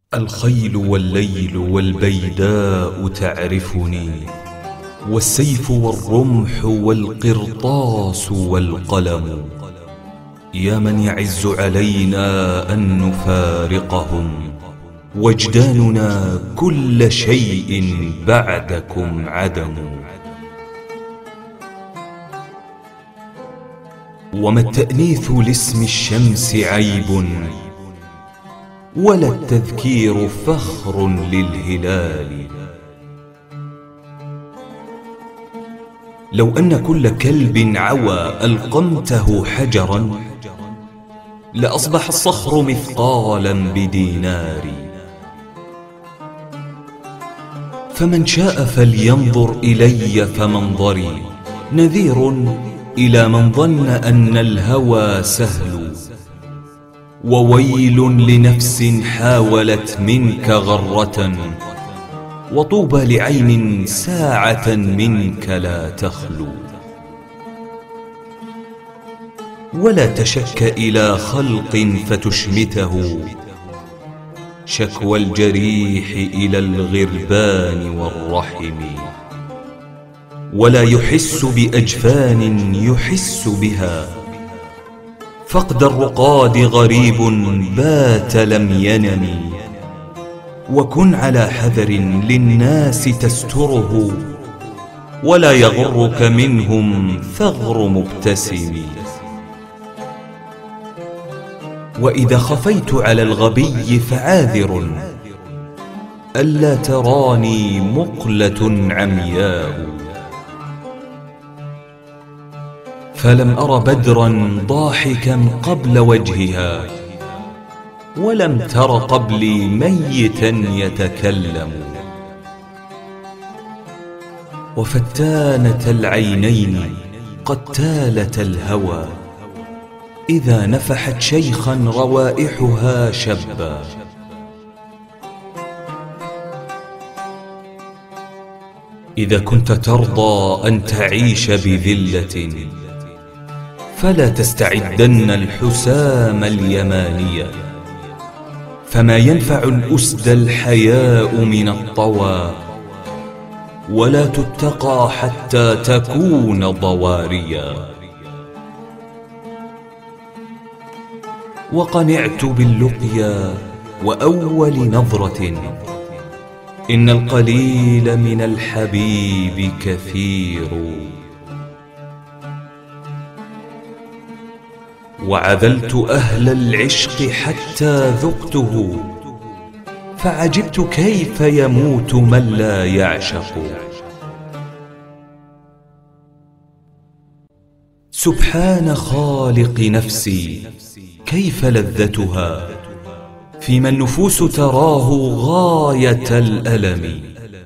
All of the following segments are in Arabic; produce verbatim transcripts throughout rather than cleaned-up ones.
الخيل والليل والبيداء تعرفني، والسيف والرمح والقرطاس والقلم. يا من يعز علينا أن نفارقهم، وجداننا كل شيء بعدكم عدم. وما التأنيث لاسم الشمس عيب، ولا التذكير فخر للهلال. لو أن كل كلب عوى ألقمته حجرا، لأصبح الصخر مثقالا بدينار. فمن شاء فلينظر إلي فمنظري نذير إلى من ظن أن الهوى سهل. وويل لنفس حاولت منك غرة، وطوبى لعين ساعة منك لا تخلو. ولا تشك إلى خلق فتشمته، شكوى الجريح إلى الغربان والرحم. ولا يحس بأجفان يحس بها، فقد الرقاد غريب بات لم ينم. وكن على حذر للناس تستره، ولا يغرك منهم ثغر مبتسم. وإذا خفيت على الغبي فعاذر، ألا تراني مقلة عمياء. فلم أر بدرا ضاحكا قبل وجهها، ولم تر قبلي ميتا يتكلم. وفتانة العينين قتالة الهوى، إذا نفحت شيخا روائحها شبا. إذا كنت ترضى أن تعيش بذلة، فلا تستعدن الحسام اليمانية. فما ينفع الأسد الحياء من الطوى، ولا تتقى حتى تكون ضواريا. وقنعت باللقيا وأول نظرة، إن القليل من الحبيب كثير. وعذلت أهل العشق حتى ذقته، فعجبت كيف يموت من لا يعشق. سبحان خالق نفسي كيف لذتها، فيما النفوس تراه غاية الألم.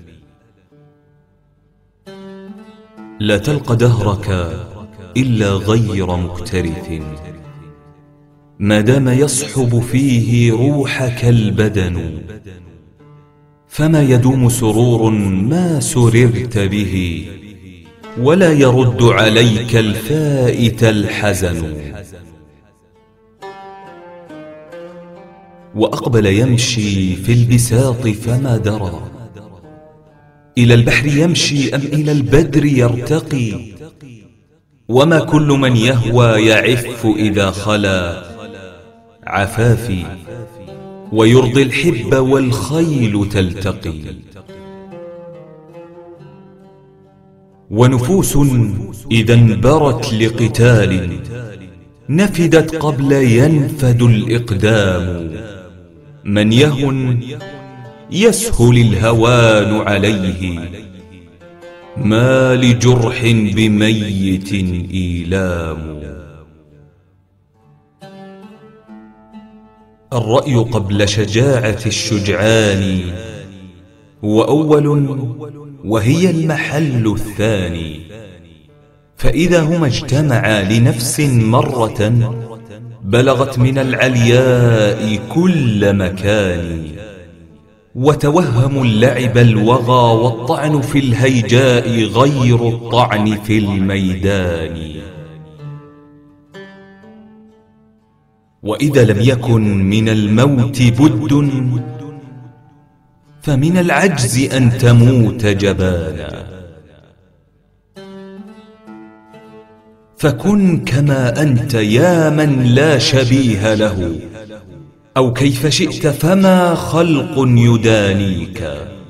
لا تلق دهرك إلا غير مكترث، ما دام يصحب فيه روحك البدن. فما يدوم سرور ما سررت به، ولا يرد عليك الفائت الحزن. وأقبل يمشي في البساط فما درى، إلى البحر يمشي أم إلى البدر يرتقي. وما كل من يهوى يعف إذا خلا، عفافي ويرضي الحب والخيل تلتقي. ونفوس إذا انبرت لقتال، نفدت قبل ينفد الإقدام. من يهن يسهل الهوان عليه، ما لجرح بميت إيلام. الرأي قبل شجاعة الشجعان، وأول وهي المحل الثاني. فإذا هما اجتمعا لنفس مرة، بلغت من العلياء كل مكان. وتوهموا اللعب الوغى، والطعن في الهيجاء غير الطعن في الميدان. وإذا لم يكن من الموت بد، فمن العجز أن تموت جبانا. فكن كما أنت يا من لا شبيه له، أو كيف شئت فما خلق يدانيك.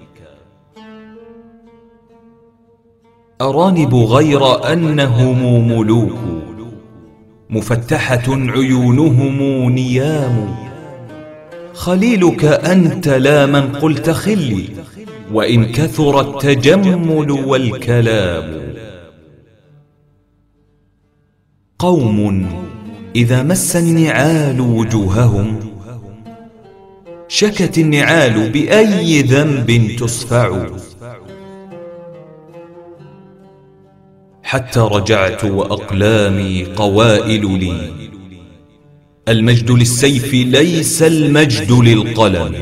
أرانب غير أنهم ملوك، مفتحة عيونهم نيام. خليلك أنت لا من قلت خلي، وإن كثر التجمل والكلام. قوم إذا مس النعال وجوههم، شكت النعال بأي ذنب تصفع. حتى رجعت وأقلامي قوائل لي، المجد للسيف ليس المجد للقلم.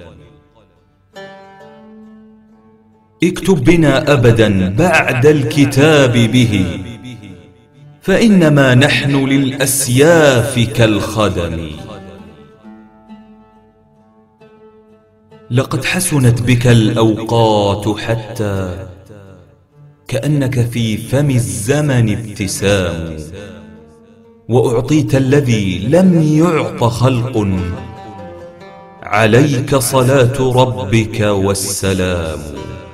اكتب بنا أبدا بعد الكتاب به، فإنما نحن للأسياف كالخدم. لقد حسنت بك الأوقات حتى كأنك في فم الزمن ابتسام، وأعطيت الذي لم يعط خلق، عليك صلاة ربك والسلام.